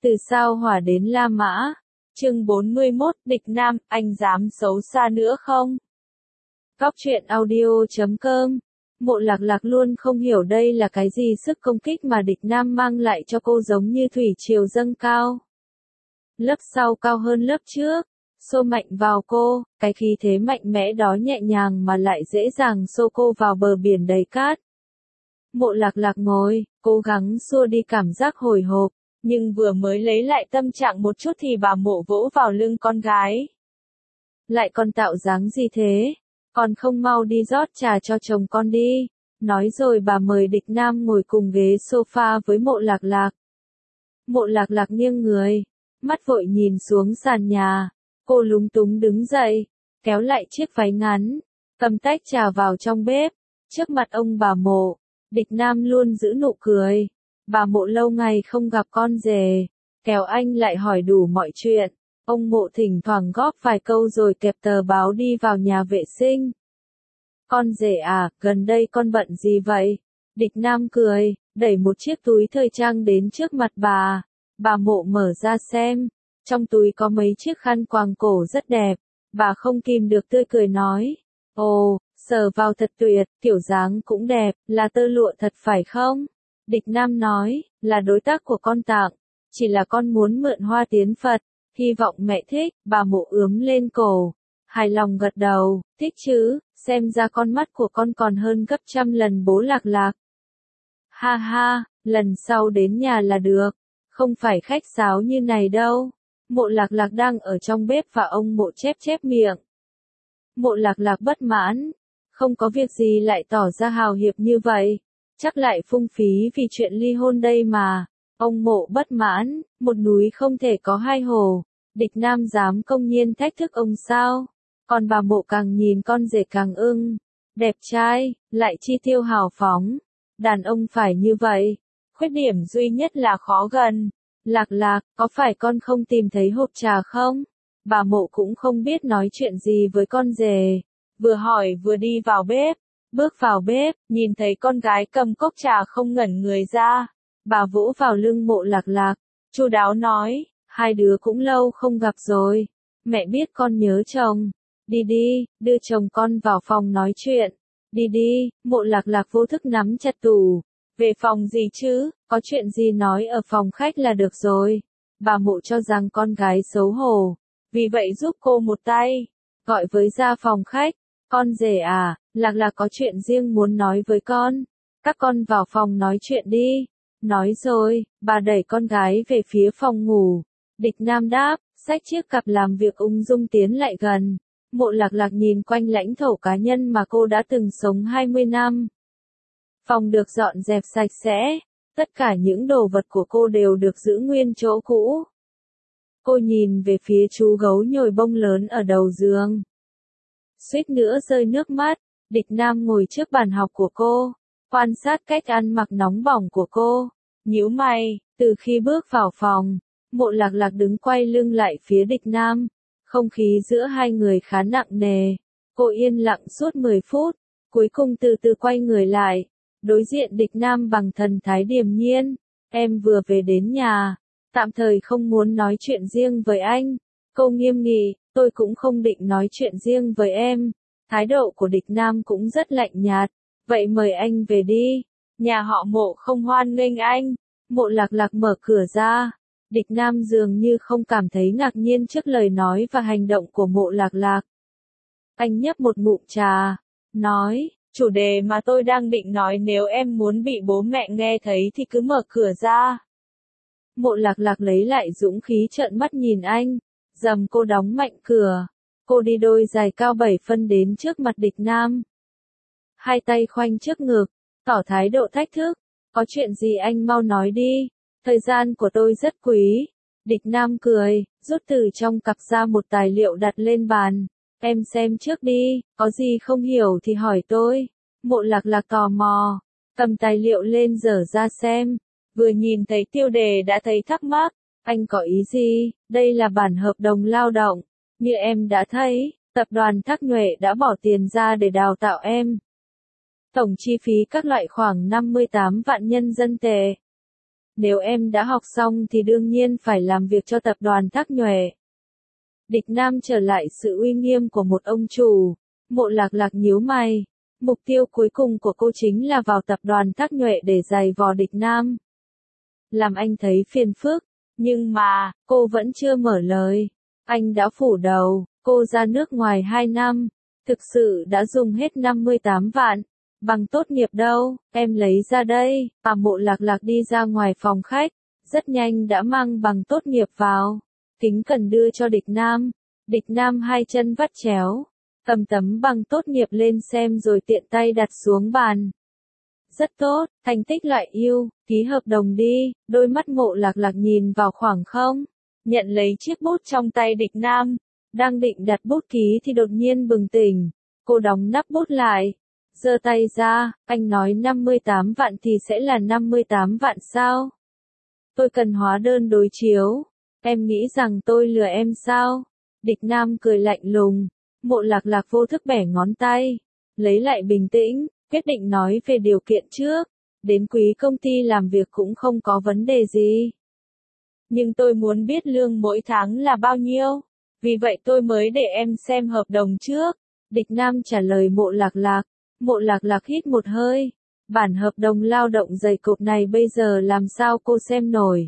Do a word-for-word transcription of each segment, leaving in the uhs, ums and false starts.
Từ Sao Hỏa đến La Mã. Chương bốn mươi mốt, địch nam, anh dám xấu xa nữa không? Góc truyện audio chấm com. Mộ Lạc Lạc luôn không hiểu đây là cái gì sức công kích mà địch nam mang lại cho cô, giống như thủy triều dâng cao. Lớp sau cao hơn lớp trước, xô mạnh vào cô, cái khí thế mạnh mẽ đó nhẹ nhàng mà lại dễ dàng xô cô vào bờ biển đầy cát. Mộ Lạc Lạc ngồi, cố gắng xua đi cảm giác hồi hộp, nhưng vừa mới lấy lại tâm trạng một chút thì bà Mộ vỗ vào lưng con gái. Lại còn tạo dáng gì thế? Còn không mau đi rót trà cho chồng con đi. Nói rồi bà mời địch nam ngồi cùng ghế sofa với Mộ Lạc Lạc. Mộ Lạc Lạc nghiêng người, mắt vội nhìn xuống sàn nhà. Cô lúng túng đứng dậy, kéo lại chiếc váy ngắn, cầm tách trà vào trong bếp. Trước mặt ông bà Mộ, địch nam luôn giữ nụ cười. Bà Mộ lâu ngày không gặp con rể, kéo anh lại hỏi đủ mọi chuyện. Ông Mộ thỉnh thoảng góp vài câu rồi kẹp tờ báo đi vào nhà vệ sinh. Con rể à, gần đây con bận gì vậy? Địch nam cười, đẩy một chiếc túi thời trang đến trước mặt bà. Bà Mộ mở ra xem, trong túi có mấy chiếc khăn quàng cổ rất đẹp. Bà không kìm được tươi cười nói, ồ, sờ vào thật tuyệt, kiểu dáng cũng đẹp, là tơ lụa thật phải không? Địch nam nói, là đối tác của con tặng, chỉ là con muốn mượn hoa tiến Phật, hy vọng mẹ thích. Bà Mộ ướm lên cổ, hài lòng gật đầu, thích chứ, xem ra con mắt của con còn hơn gấp trăm lần bố Lạc Lạc. Ha ha, lần sau đến nhà là được, không phải khách sáo như này đâu. Mộ Lạc Lạc đang ở trong bếp và ông Mộ chép chép miệng. Mộ Lạc Lạc bất mãn, không có việc gì lại tỏ ra hào hiệp như vậy, chắc lại phung phí vì chuyện ly hôn đây mà. Ông Mộ bất mãn, một núi không thể có hai hồ, địch nam dám công nhiên thách thức ông sao? Còn bà Mộ càng nhìn con rể càng ưng, đẹp trai, lại chi tiêu hào phóng, đàn ông phải như vậy. Khuyết điểm duy nhất là khó gần. Lạc Lạc, có phải con không tìm thấy hộp trà không? Bà Mộ cũng không biết nói chuyện gì với con rể, vừa hỏi vừa đi vào bếp. Bước vào bếp, nhìn thấy con gái cầm cốc trà không ngẩn người ra. Bà vỗ vào lưng Mộ Lạc Lạc, chu đáo nói, hai đứa cũng lâu không gặp rồi. Mẹ biết con nhớ chồng. Đi đi, đưa chồng con vào phòng nói chuyện. Đi đi. Mộ Lạc Lạc vô thức nắm chặt tủ. Về phòng gì chứ, có chuyện gì nói ở phòng khách là được rồi. Bà Mộ cho rằng con gái xấu hổ, vì vậy giúp cô một tay, gọi với ra phòng khách. Con rể à, Lạc Lạc có chuyện riêng muốn nói với con. Các con vào phòng nói chuyện đi. Nói rồi, bà đẩy con gái về phía phòng ngủ. Địch nam đáp, xách chiếc cặp làm việc ung dung tiến lại gần. Mộ Lạc Lạc nhìn quanh lãnh thổ cá nhân mà cô đã từng sống hai mươi năm. Phòng được dọn dẹp sạch sẽ, tất cả những đồ vật của cô đều được giữ nguyên chỗ cũ. Cô nhìn về phía chú gấu nhồi bông lớn ở đầu giường, suýt nữa rơi nước mắt. Địch nam ngồi trước bàn học của cô, quan sát cách ăn mặc nóng bỏng của cô, nhíu mày. Từ khi bước vào phòng, Mộ Lạc Lạc đứng quay lưng lại phía địch nam, không khí giữa hai người khá nặng nề. Cô yên lặng suốt mười phút, cuối cùng từ từ quay người lại, đối diện địch nam bằng thần thái điềm nhiên. Em vừa về đến nhà, tạm thời không muốn nói chuyện riêng với anh. Cô nghiêm nghị, tôi cũng không định nói chuyện riêng với em. Thái độ của địch nam cũng rất lạnh nhạt, vậy mời anh về đi, nhà họ Mộ không hoan nghênh anh. Mộ Lạc Lạc mở cửa ra, địch nam dường như không cảm thấy ngạc nhiên trước lời nói và hành động của Mộ Lạc Lạc. Anh nhấp một ngụm trà, nói, chủ đề mà tôi đang định nói nếu em muốn bị bố mẹ nghe thấy thì cứ mở cửa ra. Mộ Lạc Lạc lấy lại dũng khí trợn mắt nhìn anh, dầm cô đóng mạnh cửa. Cô đi đôi giày cao bảy phân đến trước mặt địch nam, hai tay khoanh trước ngực, tỏ thái độ thách thức. Có chuyện gì anh mau nói đi, thời gian của tôi rất quý. Địch nam cười, rút từ trong cặp ra một tài liệu đặt lên bàn. Em xem trước đi, có gì không hiểu thì hỏi tôi. Mộ Lạc Lạc tò mò, cầm tài liệu lên dở ra xem. Vừa nhìn thấy tiêu đề đã thấy thắc mắc. Anh có ý gì? Đây là bản hợp đồng lao động. Như em đã thấy, tập đoàn Thác Nhuệ đã bỏ tiền ra để đào tạo em. Tổng chi phí các loại khoảng năm mươi tám vạn nhân dân tệ. Nếu em đã học xong thì đương nhiên phải làm việc cho tập đoàn Thác Nhuệ. Địch Nam trở lại sự uy nghiêm của một ông chủ. Mộ Lạc Lạc nhíu mày. Mục tiêu cuối cùng của cô chính là vào tập đoàn Thác Nhuệ để giày vò Địch Nam. Làm anh thấy phiền phức. Nhưng mà, cô vẫn chưa mở lời. Anh đã phủ đầu, cô ra nước ngoài hai năm. Thực sự đã dùng hết năm mươi tám vạn. Bằng tốt nghiệp đâu, em lấy ra đây. À, Mộ Lạc Lạc đi ra ngoài phòng khách. Rất nhanh đã mang bằng tốt nghiệp vào. Kính cần đưa cho Địch Nam. Địch Nam hai chân vắt chéo. Cầm tấm bằng tốt nghiệp lên xem rồi tiện tay đặt xuống bàn. Rất tốt, thành tích loại yêu, ký hợp đồng đi. Đôi mắt Mộ Lạc Lạc nhìn vào khoảng không. Nhận lấy chiếc bút trong tay Địch Nam. Đang định đặt bút ký thì đột nhiên bừng tỉnh. Cô đóng nắp bút lại. Giơ tay ra, anh nói năm mươi tám vạn thì sẽ là năm mươi tám vạn sao? Tôi cần hóa đơn đối chiếu. Em nghĩ rằng tôi lừa em sao? Địch Nam cười lạnh lùng. Mộ Lạc Lạc vô thức bẻ ngón tay. Lấy lại bình tĩnh, quyết định nói về điều kiện trước. Đến quý công ty làm việc cũng không có vấn đề gì. Nhưng tôi muốn biết lương mỗi tháng là bao nhiêu. Vì vậy tôi mới để em xem hợp đồng trước. Địch Nam trả lời Mộ Lạc Lạc. Mộ Lạc Lạc hít một hơi. Bản hợp đồng lao động dày cộp này bây giờ làm sao cô xem nổi.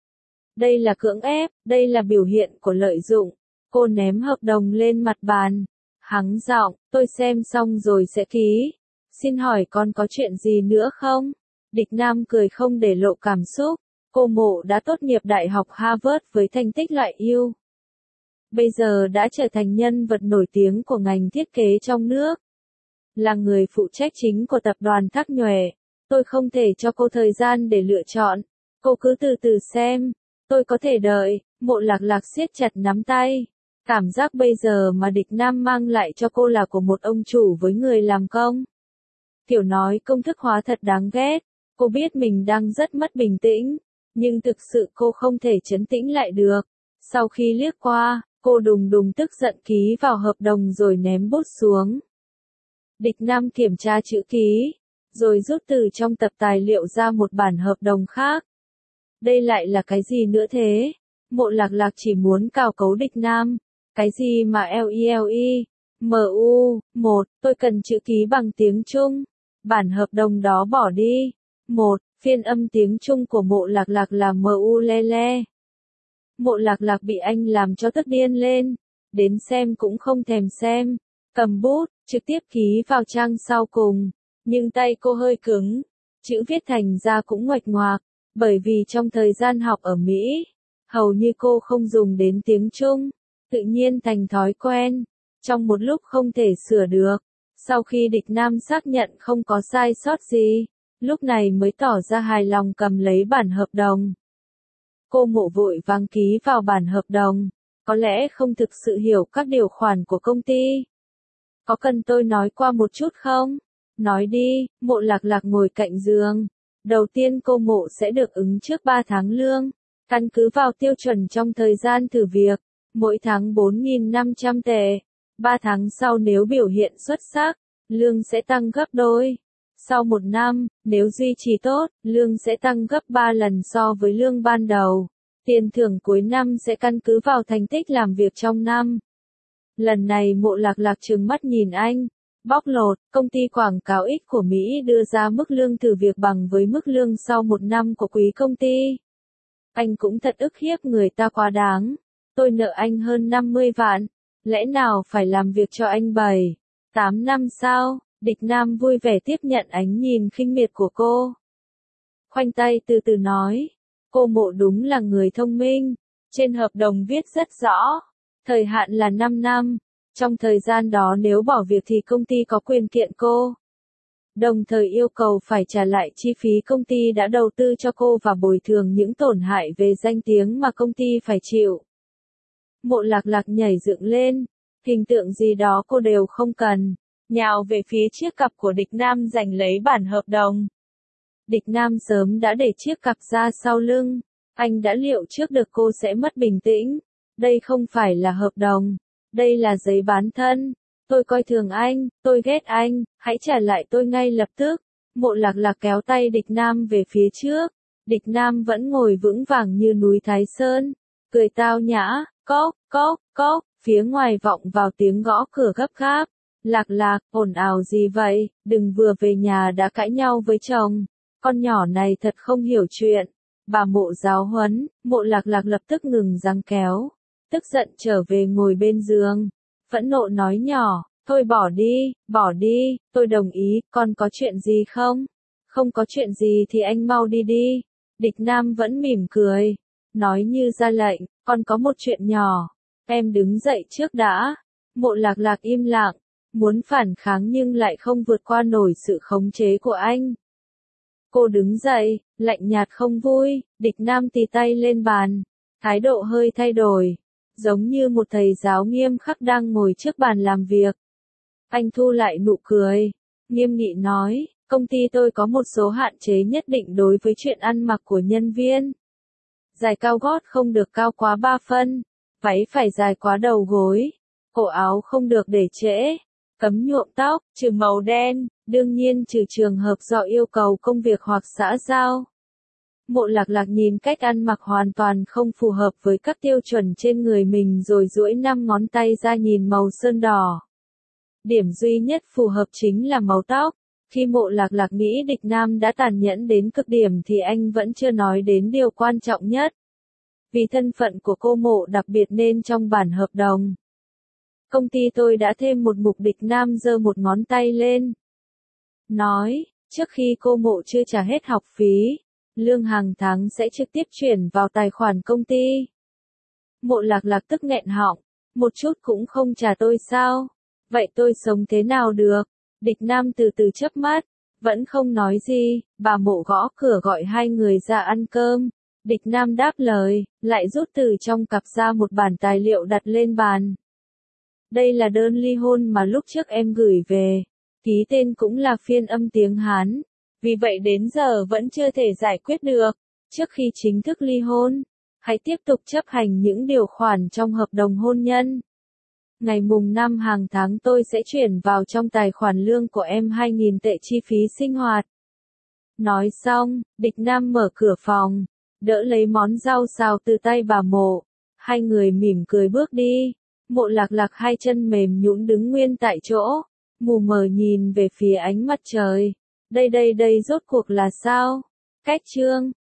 Đây là cưỡng ép, đây là biểu hiện của lợi dụng. Cô ném hợp đồng lên mặt bàn. Hắng giọng, tôi xem xong rồi sẽ ký. Xin hỏi còn có chuyện gì nữa không? Địch Nam cười không để lộ cảm xúc. Cô Mộ đã tốt nghiệp Đại học Harvard với thành tích loại yêu. Bây giờ đã trở thành nhân vật nổi tiếng của ngành thiết kế trong nước. Là người phụ trách chính của tập đoàn Thác Nhuệ. Tôi không thể cho cô thời gian để lựa chọn. Cô cứ từ từ xem. Tôi có thể đợi. Mộ Lạc Lạc siết chặt nắm tay. Cảm giác bây giờ mà Địch Nam mang lại cho cô là của một ông chủ với người làm công. Kiểu nói công thức hóa thật đáng ghét. Cô biết mình đang rất mất bình tĩnh. Nhưng thực sự cô không thể trấn tĩnh lại được. Sau khi liếc qua, cô đùng đùng tức giận ký vào hợp đồng rồi ném bút xuống. Địch Nam kiểm tra chữ ký, rồi rút từ trong tập tài liệu ra một bản hợp đồng khác. Đây lại là cái gì nữa thế? Mộ Lạc Lạc chỉ muốn cào cấu Địch Nam. Cái gì mà LELE, MU, một, tôi cần chữ ký bằng tiếng Trung. Bản hợp đồng đó bỏ đi. một, phiên âm tiếng Trung của Mộ Lạc Lạc là MU lele. Mộ Lạc Lạc bị anh làm cho tức điên lên. Đến xem cũng không thèm xem. Cầm bút, trực tiếp ký vào trang sau cùng. Nhưng tay cô hơi cứng. Chữ viết thành ra cũng nguệch ngoạc. Bởi vì trong thời gian học ở Mỹ, hầu như cô không dùng đến tiếng Trung. Tự nhiên thành thói quen. Trong một lúc không thể sửa được. Sau khi Địch Nam xác nhận không có sai sót gì, lúc này mới tỏ ra hài lòng cầm lấy bản hợp đồng. Cô Mộ vội vàng ký vào bản hợp đồng. Có lẽ không thực sự hiểu các điều khoản của công ty. Có cần tôi nói qua một chút không? Nói đi. Mộ Lạc Lạc ngồi cạnh giường. Đầu tiên cô Mộ sẽ được ứng trước ba tháng lương. Căn cứ vào tiêu chuẩn trong thời gian thử việc. Mỗi tháng bốn nghìn năm trăm tệ. ba tháng sau nếu biểu hiện xuất sắc, lương sẽ tăng gấp đôi. Sau một năm, nếu duy trì tốt, lương sẽ tăng gấp ba lần so với lương ban đầu. Tiền thưởng cuối năm sẽ căn cứ vào thành tích làm việc trong năm. Lần này Mộ Lạc Lạc trừng mắt nhìn anh. Bóc lột, công ty quảng cáo X của Mỹ đưa ra mức lương thử việc bằng với mức lương sau một năm của quý công ty. Anh cũng thật ức hiếp người ta quá đáng. Tôi nợ anh hơn năm mươi vạn. Lẽ nào phải làm việc cho anh bảy, tám năm sao? Địch Nam vui vẻ tiếp nhận ánh nhìn khinh miệt của cô. Khoanh tay từ từ nói. Cô Mộ đúng là người thông minh. Trên hợp đồng viết rất rõ. Thời hạn là năm năm. Trong thời gian đó nếu bỏ việc thì công ty có quyền kiện cô. Đồng thời yêu cầu phải trả lại chi phí công ty đã đầu tư cho cô và bồi thường những tổn hại về danh tiếng mà công ty phải chịu. Mộ Lạc Lạc nhảy dựng lên. Hình tượng gì đó cô đều không cần. Nhào về phía chiếc cặp của Địch Nam giành lấy bản hợp đồng. Địch Nam sớm đã để chiếc cặp ra sau lưng. Anh đã liệu trước được cô sẽ mất bình tĩnh. Đây không phải là hợp đồng. Đây là giấy bán thân. Tôi coi thường anh, tôi ghét anh, hãy trả lại tôi ngay lập tức. Mộ Lạc Lạc kéo tay Địch Nam về phía trước. Địch Nam vẫn ngồi vững vàng như núi Thái Sơn, cười tao nhã, cốc, cốc, cốc, phía ngoài vọng vào tiếng gõ cửa gấp gáp. Lạc Lạc, ồn ào gì vậy, đừng vừa về nhà đã cãi nhau với chồng, con nhỏ này thật không hiểu chuyện. Bà Mộ giáo huấn, Mộ Lạc Lạc lập tức ngừng giằng kéo, tức giận trở về ngồi bên giường, phẫn nộ nói nhỏ, thôi bỏ đi, bỏ đi, tôi đồng ý, con có chuyện gì không? Không có chuyện gì thì anh mau đi đi. Địch Nam vẫn mỉm cười, nói như ra lệnh, con có một chuyện nhỏ, em đứng dậy trước đã. Mộ Lạc Lạc im lặng, muốn phản kháng nhưng lại không vượt qua nổi sự khống chế của anh. Cô đứng dậy, lạnh nhạt không vui, Địch Nam tì tay lên bàn, thái độ hơi thay đổi, giống như một thầy giáo nghiêm khắc đang ngồi trước bàn làm việc. Anh thu lại nụ cười, nghiêm nghị nói, công ty tôi có một số hạn chế nhất định đối với chuyện ăn mặc của nhân viên. Giày cao gót không được cao quá ba phân, váy phải dài quá đầu gối, cổ áo không được để trễ, cấm nhuộm tóc, trừ màu đen, đương nhiên trừ trường hợp do yêu cầu công việc hoặc xã giao. Mộ Lạc Lạc nhìn cách ăn mặc hoàn toàn không phù hợp với các tiêu chuẩn trên người mình rồi duỗi năm ngón tay ra nhìn màu sơn đỏ. Điểm duy nhất phù hợp chính là màu tóc. Khi Mộ Lạc Lạc nghĩ Địch Nam đã tàn nhẫn đến cực điểm thì anh vẫn chưa nói đến điều quan trọng nhất. Vì thân phận của cô Mộ đặc biệt nên trong bản hợp đồng, công ty tôi đã thêm một mục. Địch Nam giơ một ngón tay lên, nói, trước khi cô Mộ chưa trả hết học phí, lương hàng tháng sẽ trực tiếp chuyển vào tài khoản công ty. Mộ Lạc Lạc tức nghẹn họng, một chút cũng không trả tôi sao? Vậy tôi sống thế nào được? Địch Nam từ từ chớp mắt, vẫn không nói gì. Bà Mộ gõ cửa gọi hai người ra ăn cơm. Địch Nam đáp lời, lại rút từ trong cặp ra một bản tài liệu đặt lên bàn. Đây là đơn ly hôn mà lúc trước em gửi về, ký tên cũng là phiên âm tiếng Hán, vì vậy đến giờ vẫn chưa thể giải quyết được. Trước khi chính thức ly hôn, hãy tiếp tục chấp hành những điều khoản trong hợp đồng hôn nhân. Ngày mùng năm hàng tháng tôi sẽ chuyển vào trong tài khoản lương của em hai nghìn tệ chi phí sinh hoạt. Nói xong, Địch Nam mở cửa phòng, đỡ lấy món rau xào từ tay bà Mộ. Hai người mỉm cười bước đi. Mộ Lạc Lạc hai chân mềm nhũn đứng nguyên tại chỗ, mù mờ nhìn về phía ánh mặt trời. Đây đây đây rốt cuộc là sao? Cách chương